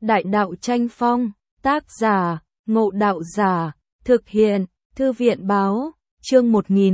Đại đạo tranh phong, tác giả, Ngộ Đạo Giả, thực hiện, Thư viện báo, chương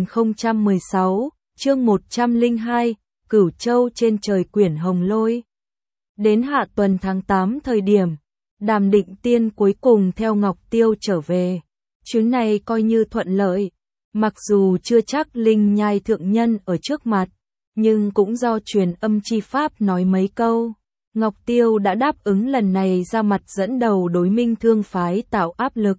1016, chương 102, Cửu Châu trên trời quyển hồng lôi. Đến hạ tuần tháng 8 thời điểm, Đàm Định Tiên cuối cùng theo Ngọc Tiêu trở về. Chuyến này coi như thuận lợi, mặc dù chưa chắc Linh Nhai thượng nhân ở trước mặt, nhưng cũng do truyền âm chi pháp nói mấy câu. Ngọc Tiêu đã đáp ứng lần này ra mặt dẫn đầu đối Minh Thương phái tạo áp lực.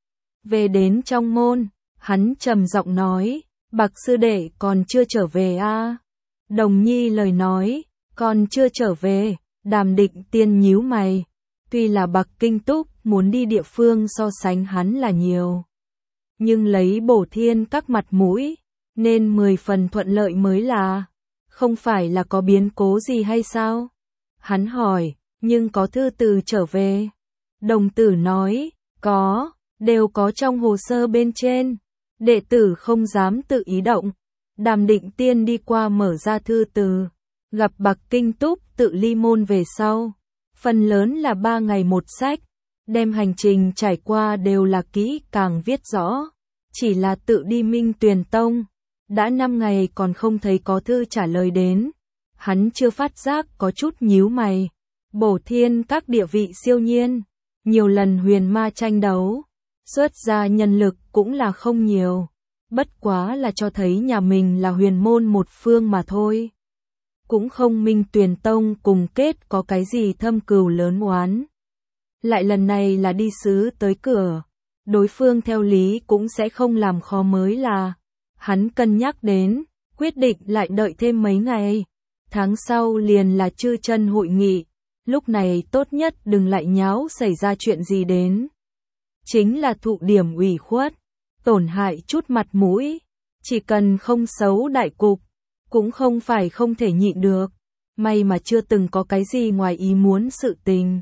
Về đến trong môn, hắn trầm giọng nói, Bạc sư đệ còn chưa trở về à? Đồng Nhi lời nói, còn chưa trở về. Đàm Định Tiên nhíu mày, tuy là Bạc Kinh Túc muốn đi địa phương so sánh hắn là nhiều, nhưng lấy Bổ Thiên các mặt mũi, nên 10 phần thuận lợi mới là. Không phải là có biến cố gì hay sao? Hắn hỏi, nhưng có thư từ trở về. Đồng tử nói, có, đều có trong hồ sơ bên trên. Đệ tử không dám tự ý động. Đàm Định Tiên đi qua mở ra thư từ, gặp Bạc Kinh Túc tự ly môn về sau. Phần lớn là 3 ngày một sách, đem hành trình trải qua đều là kỹ càng viết rõ. Chỉ là tự đi Minh Tuyền Tông, đã 5 ngày còn không thấy có thư trả lời đến. Hắn chưa phát giác có chút nhíu mày. Bổ Thiên các địa vị siêu nhiên, nhiều lần huyền ma tranh đấu, xuất ra nhân lực cũng là không nhiều. Bất quá là cho thấy nhà mình là huyền môn một phương mà thôi. Cũng không Minh Tuyền Tông cùng kết có cái gì thâm cừu lớn oán. Lại lần này là đi sứ tới cửa, đối phương theo lý cũng sẽ không làm khó mới là. Hắn cân nhắc đến, quyết định lại đợi thêm mấy ngày. Tháng sau liền là chư chân hội nghị, lúc này tốt nhất đừng lại nháo xảy ra chuyện gì đến. Chính là thụ điểm ủy khuất, tổn hại chút mặt mũi, chỉ cần không xấu đại cục, cũng không phải không thể nhịn được. May mà chưa từng có cái gì ngoài ý muốn sự tình.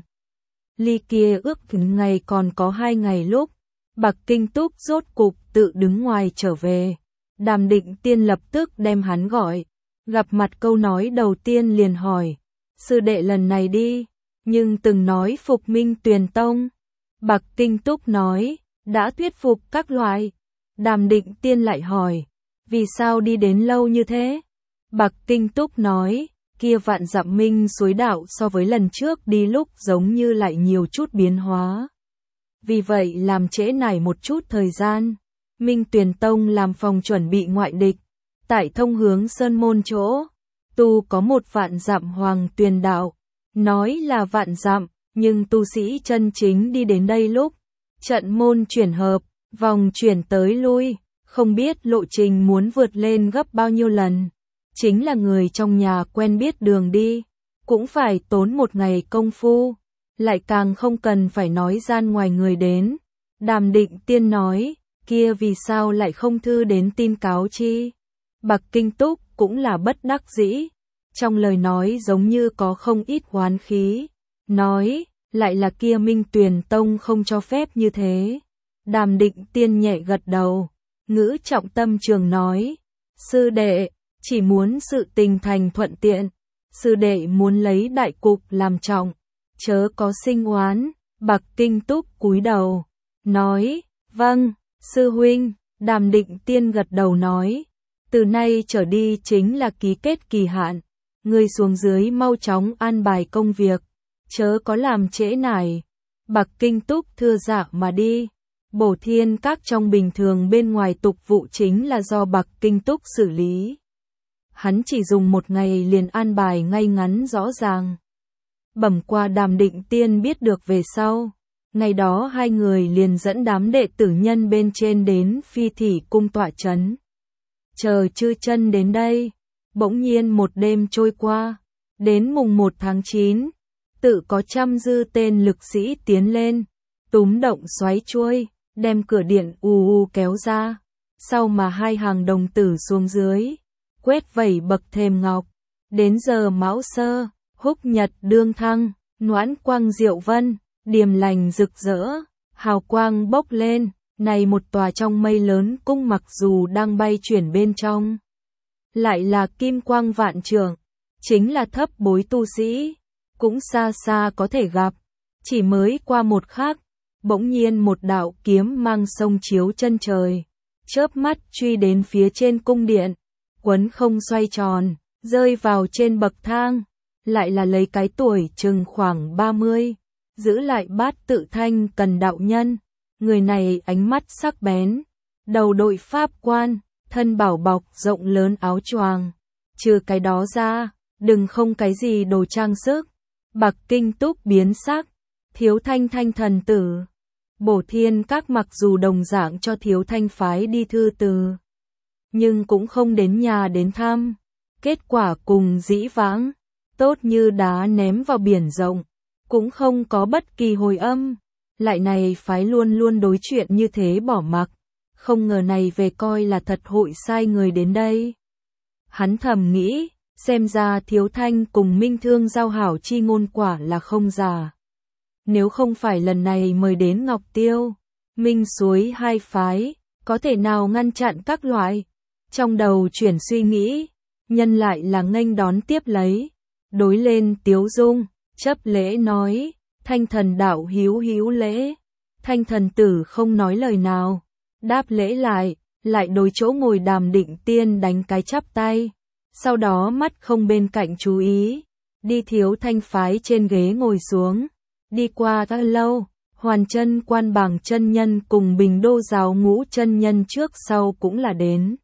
Ly kia ước ngày còn có 2 ngày lúc, Bạc Kinh Túc rốt cục tự đứng ngoài trở về. Đàm Định Tiên lập tức đem hắn gọi. Gặp mặt câu nói đầu tiên liền hỏi, sư đệ lần này đi, nhưng từng nói phục Minh Tuyền Tông. Bạc Kinh Túc nói, đã thuyết phục các loại. Đàm Định Tiên lại hỏi, vì sao đi đến lâu như thế? Bạc Kinh Túc nói, kia vạn dặm minh suối đạo so với lần trước đi lúc giống như lại nhiều chút biến hóa. Vì vậy làm trễ nải một chút thời gian. Minh Tuyền Tông làm phòng chuẩn bị ngoại địch. Tại thông hướng Sơn Môn chỗ, tu có một vạn dặm hoàng tuyền đạo. Nói là vạn dặm, nhưng tu sĩ chân chính đi đến đây lúc, trận môn chuyển hợp, vòng chuyển tới lui, không biết lộ trình muốn vượt lên gấp bao nhiêu lần. Chính là người trong nhà quen biết đường đi, cũng phải tốn 1 ngày công phu, lại càng không cần phải nói gian ngoài người đến. Đàm Định Tiên nói, kia vì sao lại không thư đến tin cáo chi? Bạc Kinh Túc cũng là bất đắc dĩ, trong lời nói giống như có không ít oán khí, nói, lại là kia Minh Tuyền Tông không cho phép như thế. Đàm Định Tiên nhẹ gật đầu, ngữ trọng tâm trường nói, sư đệ, chỉ muốn sự tình thành thuận tiện, sư đệ muốn lấy đại cục làm trọng, chớ có sinh oán. Bạc Kinh Túc cúi đầu, nói, vâng, sư huynh. Đàm Định Tiên gật đầu nói, từ nay trở đi chính là ký kết kỳ hạn, người xuống dưới mau chóng an bài công việc, chớ có làm trễ nải. Bạc Kinh Túc thưa dạ mà đi. Bổ Thiên các trong bình thường bên ngoài tục vụ chính là do Bạc Kinh Túc xử lý. Hắn chỉ dùng 1 ngày liền an bài ngay ngắn rõ ràng. Bẩm qua Đàm Định Tiên biết được về sau. Ngày đó 2 người liền dẫn đám đệ tử nhân bên trên đến Phi Thỉ cung tọa trấn. Chờ chư chân đến đây, bỗng nhiên một đêm trôi qua, đến mùng 1 tháng 9, tự có trăm dư tên lực sĩ tiến lên, túm động xoáy chuôi, đem cửa điện u kéo ra, sau mà 2 hàng đồng tử xuống dưới, quét vẩy bậc thềm ngọc. Đến giờ Mão Sơ, Húc Nhật đương thăng, Noãn quang diệu vân, điềm lành rực rỡ, hào quang bốc lên. Này một tòa trong mây lớn cung mặc dù đang bay chuyển bên trong, lại là kim quang vạn trượng, chính là thấp bối tu sĩ, cũng xa xa có thể gặp. Chỉ mới qua một khắc, bỗng nhiên một đạo kiếm mang sông chiếu chân trời, chớp mắt truy đến phía trên cung điện, quấn không xoay tròn, rơi vào trên bậc thang, lại là lấy cái tuổi chừng khoảng 30, giữ lại Bát Tự Thanh Cần đạo nhân. Người này ánh mắt sắc bén, đầu đội pháp quan, thân bảo bọc rộng lớn áo choàng, trừ cái đó ra, đừng không cái gì đồ trang sức. Bạc Kinh Túc biến sắc, Thiếu Thanh Thanh thần tử. Bổ Thiên Các mặc dù đồng dạng cho Thiếu Thanh phái đi thư từ, nhưng cũng không đến nhà đến thăm. Kết quả cùng dĩ vãng, tốt như đá ném vào biển rộng, cũng không có bất kỳ hồi âm. Lại này phái luôn luôn đối chuyện như thế bỏ mặc, không ngờ này về coi là thật hội sai người đến đây. Hắn thầm nghĩ, xem ra Thiếu Thanh cùng Minh Thương giao hảo chi ngôn quả là không giả. Nếu không phải lần này mời đến Ngọc Tiêu, Minh Suối hai phái, có thể nào ngăn chặn các loại. Trong đầu chuyển suy nghĩ, nhân lại là nghênh đón tiếp lấy, đối lên Tiếu Dung, chấp lễ nói, Thanh thần đạo hữu hữu lễ. Thanh thần tử không nói lời nào, đáp lễ lại đối chỗ ngồi Đàm Định Tiên đánh cái chắp tay, sau đó mắt không bên cạnh chú ý, đi Thiếu Thanh phái trên ghế ngồi xuống, đi qua các lâu, Hoàn Chân Quan Bảng chân nhân cùng Bình Đô Giáo Ngũ chân nhân trước sau cũng là đến.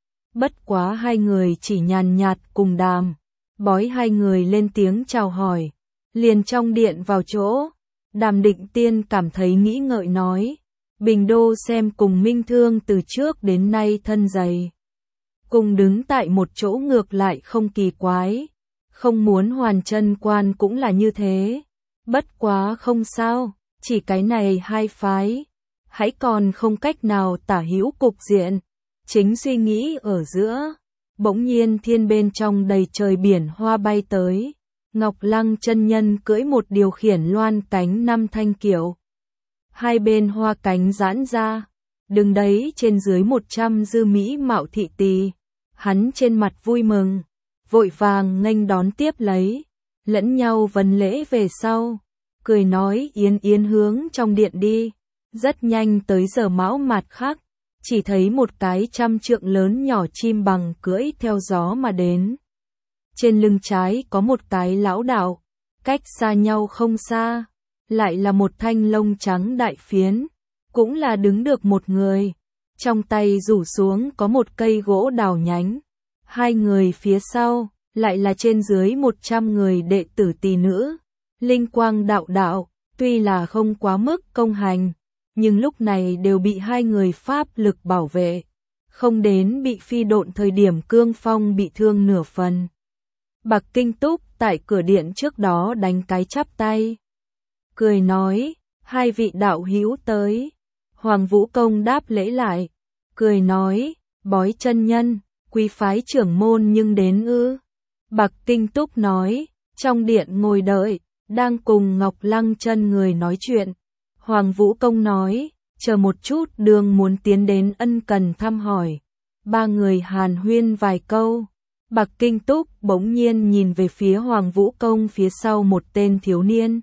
Bất quá hai người chỉ nhàn nhạt cùng đàm, bói hai người lên tiếng chào hỏi, liền trong điện vào chỗ. Đàm Định Tiên cảm thấy nghĩ ngợi nói, Bình Đô xem cùng Minh Thương từ trước đến nay thân dày, cùng đứng tại một chỗ ngược lại không kỳ quái, không muốn Hoàn Chân Quan cũng là như thế. Bất quá không sao, chỉ cái này hai phái, hãy còn không cách nào tả hữu cục diện. Chính suy nghĩ ở giữa, bỗng nhiên thiên bên trong đầy trời biển hoa bay tới. Ngọc Lăng chân nhân cưỡi một điều khiển loan cánh 5 thanh kiệu. Hai bên hoa cánh giãn ra, đứng đấy trên dưới 100 dư mỹ mạo thị tỳ. Hắn trên mặt vui mừng, vội vàng nghênh đón tiếp lấy, lẫn nhau vấn lễ về sau, cười nói yên yên hướng trong điện đi. Rất nhanh tới giờ mão mạt khác, chỉ thấy một cái 100 trượng lớn nhỏ chim bằng cưỡi theo gió mà đến. Trên lưng trái có một cái lão đạo, cách xa nhau không xa, lại là một thanh lông trắng đại phiến, cũng là đứng được một người, trong tay rủ xuống có một cây gỗ đào nhánh. Hai người phía sau, lại là trên dưới 100 người đệ tử tỳ nữ. Linh quang đạo đạo, tuy là không quá mức công hành, nhưng lúc này đều bị hai người pháp lực bảo vệ, không đến bị phi độn thời điểm cương phong bị thương nửa phần. Bạc Kinh Túc tại cửa điện trước đó đánh cái chắp tay, cười nói, hai vị đạo hữu tới. Hoàng Vũ Công đáp lễ lại, cười nói, bói chân nhân, quý phái trưởng môn nhưng đến ư. Bạc Kinh Túc nói, trong điện ngồi đợi, đang cùng Ngọc Lăng chân người nói chuyện. Hoàng Vũ Công nói, chờ một chút đường muốn tiến đến ân cần thăm hỏi. Ba người hàn huyên vài câu. Bạc Kinh Túc bỗng nhiên nhìn về phía Hoàng Vũ Công phía sau một tên thiếu niên.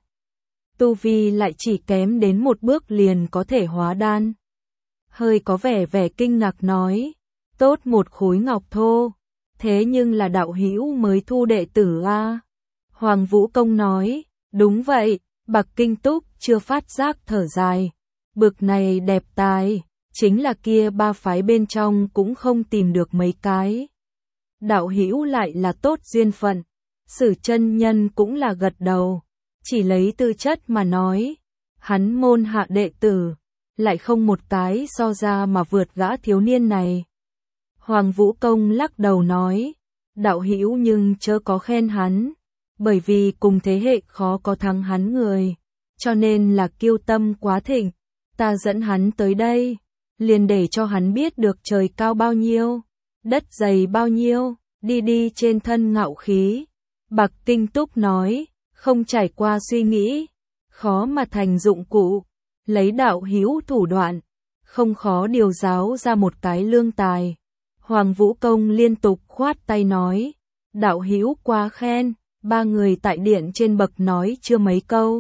Tu vi lại chỉ kém đến một bước liền có thể hóa đan. Hơi có vẻ kinh ngạc nói, tốt một khối ngọc thô, thế nhưng là đạo hữu mới thu đệ tử a? Hoàng Vũ Công nói, đúng vậy. Bạc Kinh Túc chưa phát giác thở dài, bực này đẹp tài, chính là kia ba phái bên trong cũng không tìm được mấy cái. Đạo hữu lại là tốt duyên phận. Sử chân nhân cũng là gật đầu, chỉ lấy tư chất mà nói, hắn môn hạ đệ tử, lại không một cái so ra mà vượt gã thiếu niên này. Hoàng Vũ Công lắc đầu nói, đạo hữu nhưng chớ có khen hắn, bởi vì cùng thế hệ khó có thắng hắn người, cho nên là kiêu tâm quá thịnh. Ta dẫn hắn tới đây, liền để cho hắn biết được trời cao bao nhiêu, đất dày bao nhiêu, đi trên thân ngạo khí. Bạc Kinh Túc nói, không trải qua suy nghĩ, khó mà thành dụng cụ, lấy đạo hữu thủ đoạn, không khó điều giáo ra một cái lương tài. Hoàng Vũ Công liên tục khoát tay nói, đạo hữu quá khen. Ba người tại điện trên bậc nói chưa mấy câu,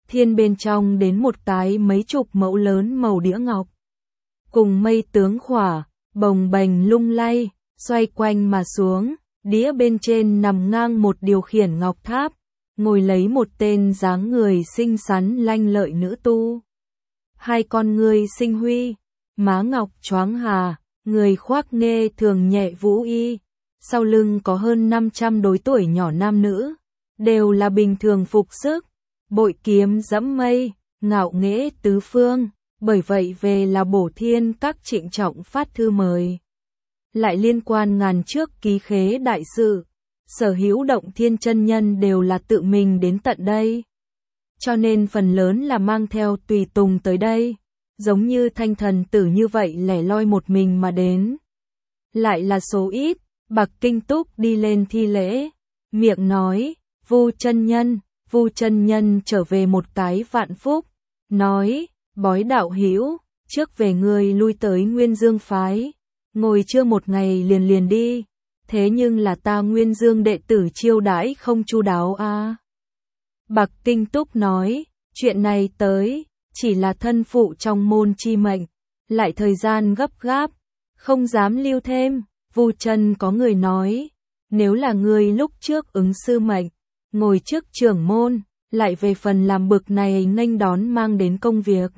thiên bên trong đến một cái mấy chục mẫu lớn màu đĩa ngọc. Cùng mây tướng khỏa, bồng bềnh lung lay, xoay quanh mà xuống, đĩa bên trên nằm ngang một điều khiển ngọc tháp, ngồi lấy một tên dáng người xinh xắn lanh lợi nữ tu. Hai con ngươi sinh huy, má ngọc choáng hà, người khoác nghê thường nhẹ vũ y, sau lưng có hơn 500 đối tuổi nhỏ nam nữ, đều là bình thường phục sức, bội kiếm dẫm mây, ngạo nghễ tứ phương, bởi vậy về là bổ thiên các trịnh trọng phát thư mời. Lại liên quan ngàn trước ký khế đại sự, sở hữu Động Thiên chân nhân đều là tự mình đến tận đây. Cho nên phần lớn là mang theo tùy tùng tới đây, giống như Thanh Thần Tử như vậy lẻ loi một mình mà đến. Lại là số ít, Bạc Kinh Túc đi lên thi lễ, miệng nói, Vu chân nhân trở về một cái vạn phúc, nói, bói đạo hữu, trước về người lui tới Nguyên Dương phái, ngồi chưa một ngày liền liền đi, thế nhưng là ta Nguyên Dương đệ tử chiêu đãi không chu đáo a. Bạc Kinh Túc nói, chuyện này tới, chỉ là thân phụ trong môn chi mệnh, lại thời gian gấp gáp, không dám lưu thêm. Vu Chân có người nói, nếu là người lúc trước ứng sư mệnh, ngồi trước trưởng môn, lại về phần làm bực này nghênh đón mang đến công việc.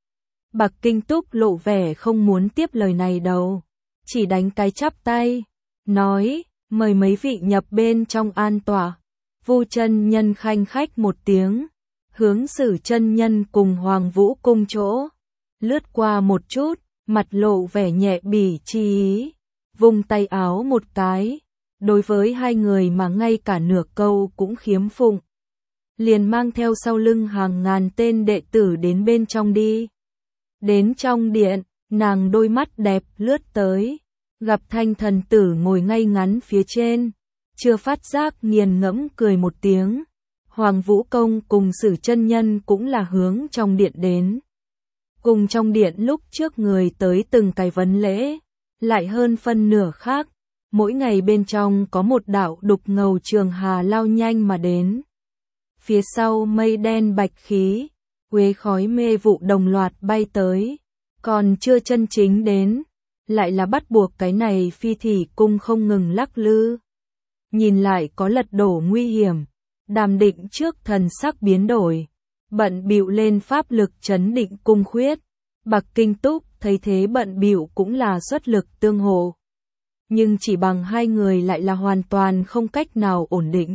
Bạc Kinh Túc lộ vẻ không muốn tiếp lời này đâu, chỉ đánh cái chắp tay, nói, mời mấy vị nhập bên trong an tọa. Vu chân nhân khanh khách một tiếng, hướng Sử chân nhân cùng Hoàng Vũ cung chỗ, lướt qua một chút, mặt lộ vẻ nhẹ bỉ chi ý, vung tay áo một cái, đối với hai người mà ngay cả nửa câu cũng khiếm phụng, liền mang theo sau lưng hàng ngàn tên đệ tử đến bên trong đi. Đến trong điện, nàng đôi mắt đẹp lướt tới, gặp Thanh Thần Tử ngồi ngay ngắn phía trên, chưa phát giác nghiền ngẫm cười một tiếng. Hoàng Vũ Công cùng Sử chân nhân cũng là hướng trong điện đến. Cùng trong điện lúc trước người tới từng cái vấn lễ, lại hơn phân nửa khác, mỗi ngày bên trong có một đạo đục ngầu trường hà lao nhanh mà đến. Phía sau mây đen bạch khí, quế khói mê vụ đồng loạt bay tới, còn chưa chân chính đến, lại là bắt buộc cái này phi thủy cung không ngừng lắc lư. Nhìn lại có lật đổ nguy hiểm, Đàm Định trước thần sắc biến đổi, bận bịu lên pháp lực trấn định cung khuyết. Bạc Kinh Túc thấy thế bận bịu cũng là xuất lực tương hộ, nhưng chỉ bằng hai người lại là hoàn toàn không cách nào ổn định.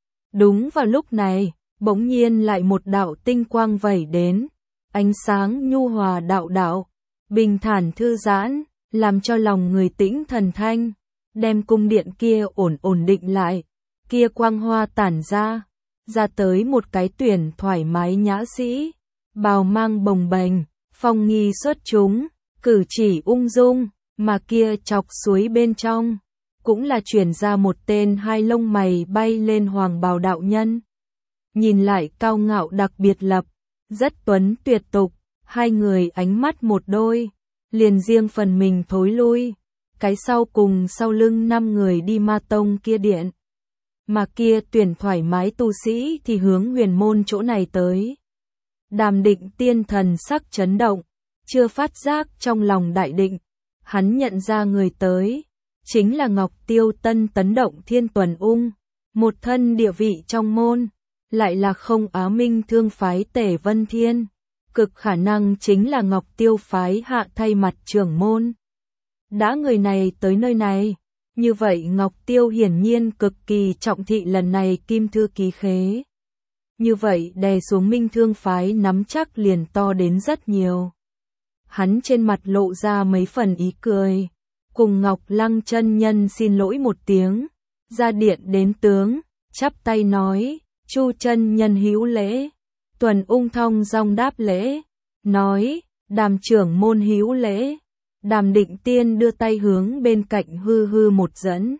Đúng vào lúc này, bỗng nhiên lại một đạo tinh quang vẩy đến, ánh sáng nhu hòa đạo đạo, bình thản thư giãn, làm cho lòng người tĩnh thần thanh, đem cung điện kia ổn định lại. Kia quang hoa tản ra tới một cái tuyển thoải mái nhã sĩ, bào mang bồng bềnh, phong nghi xuất chúng, cử chỉ ung dung, mà kia chọc suối bên trong, cũng là chuyển ra một tên hai lông mày bay lên hoàng bào đạo nhân. Nhìn lại cao ngạo đặc biệt lập, rất tuấn tuyệt tục, hai người ánh mắt một đôi, liền riêng phần mình thối lui, cái sau cùng sau lưng 5 người đi Ma Tông kia điện. Mà kia tuyển thoải mái tu sĩ thì hướng huyền môn chỗ này tới. Đàm Định tiên thần sắc chấn động, chưa phát giác trong lòng đại định, hắn nhận ra người tới, chính là Ngọc Tiêu Tân tấn Động Thiên Tuần Ung, một thân địa vị trong môn, lại là không Á Minh Thương phái Tể Vân Thiên, cực khả năng chính là Ngọc Tiêu phái hạ thay mặt trưởng môn. Đã người này tới nơi này, như vậy Ngọc Tiêu hiển nhiên cực kỳ trọng thị lần này kim thư ký khế. Như vậy đè xuống Minh Thương phái nắm chắc liền to đến rất nhiều. Hắn trên mặt lộ ra mấy phần ý cười, cùng Ngọc Lăng chân nhân xin lỗi một tiếng, ra điện đến tướng, chắp tay nói, Chu chân nhân hữu lễ. Tuần Ung thong dong đáp lễ, nói, Đàm trưởng môn hữu lễ. Đàm Định tiên đưa tay hướng bên cạnh hư hư một dẫn,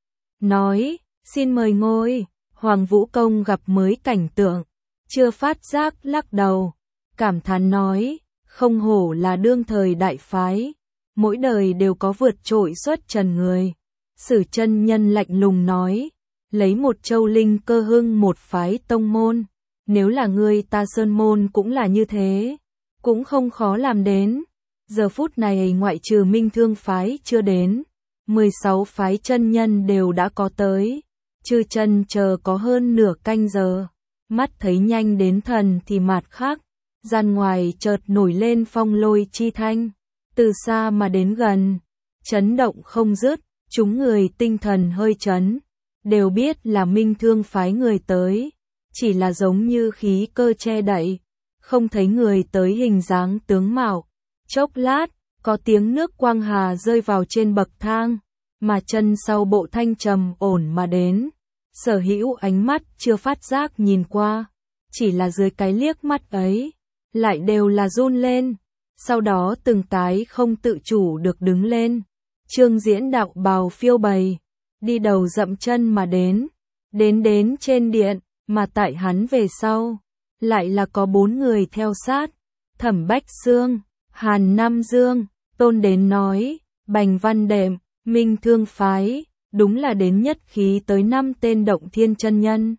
nói, xin mời ngồi. Hoàng Vũ Công gặp mới cảnh tượng, chưa phát giác lắc đầu, cảm thán nói, không hổ là đương thời đại phái, mỗi đời đều có vượt trội xuất trần người. Sử chân nhân lạnh lùng nói, lấy một châu linh cơ hưng một phái tông môn, nếu là ngươi ta Sơn Môn cũng là như thế, cũng không khó làm đến. Giờ phút này ngoại trừ Minh Thương phái chưa đến, 16 phái chân nhân đều đã có tới, chư chân chờ có hơn nửa canh giờ, mắt thấy nhanh đến thần thì mạt khác, gian ngoài chợt nổi lên phong lôi chi thanh, từ xa mà đến gần, chấn động không dứt, chúng người tinh thần hơi chấn, đều biết là Minh Thương phái người tới, chỉ là giống như khí cơ che đậy, không thấy người tới hình dáng tướng mạo. Chốc lát, có tiếng nước quang hà rơi vào trên bậc thang, mà chân sau bộ thanh trầm ổn mà đến. Sở Hữu ánh mắt chưa phát giác nhìn qua, chỉ là dưới cái liếc mắt ấy, lại đều là run lên, sau đó từng tái không tự chủ được đứng lên. Trương Diễn đạo bào phiêu bày, đi đầu dậm chân mà đến đến trên điện, mà tại hắn về sau, lại là có 4 người theo sát, Thẩm Bách Xương, Hàn Nam Dương, Tôn Đến nói, Bành Văn Đệm, Minh Thương phái, đúng là đến nhất khí tới 5 tên động thiên chân nhân.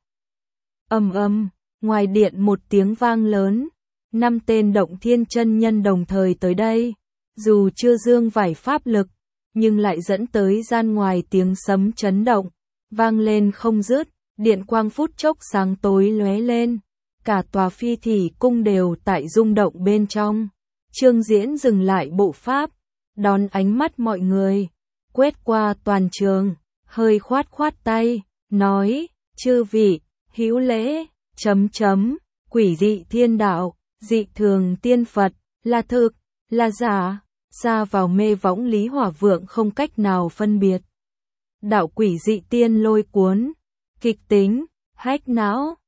Ngoài điện một tiếng vang lớn, 5 tên động thiên chân nhân đồng thời tới đây, dù chưa dương vải pháp lực, nhưng lại dẫn tới gian ngoài tiếng sấm chấn động, vang lên không dứt, điện quang phút chốc sáng tối lóe lên, cả tòa Phi Thỉ cung đều tại rung động bên trong. Trương Diễn dừng lại bộ pháp, đón ánh mắt mọi người, quét qua toàn trường, hơi khoát khoát tay, nói, chư vị, hữu lễ, quỷ dị thiên đạo, dị thường tiên Phật, là thực, là giả, xa vào mê võng Lý Hỏa Vượng không cách nào phân biệt. Đạo quỷ dị tiên lôi cuốn, kịch tính, hách não.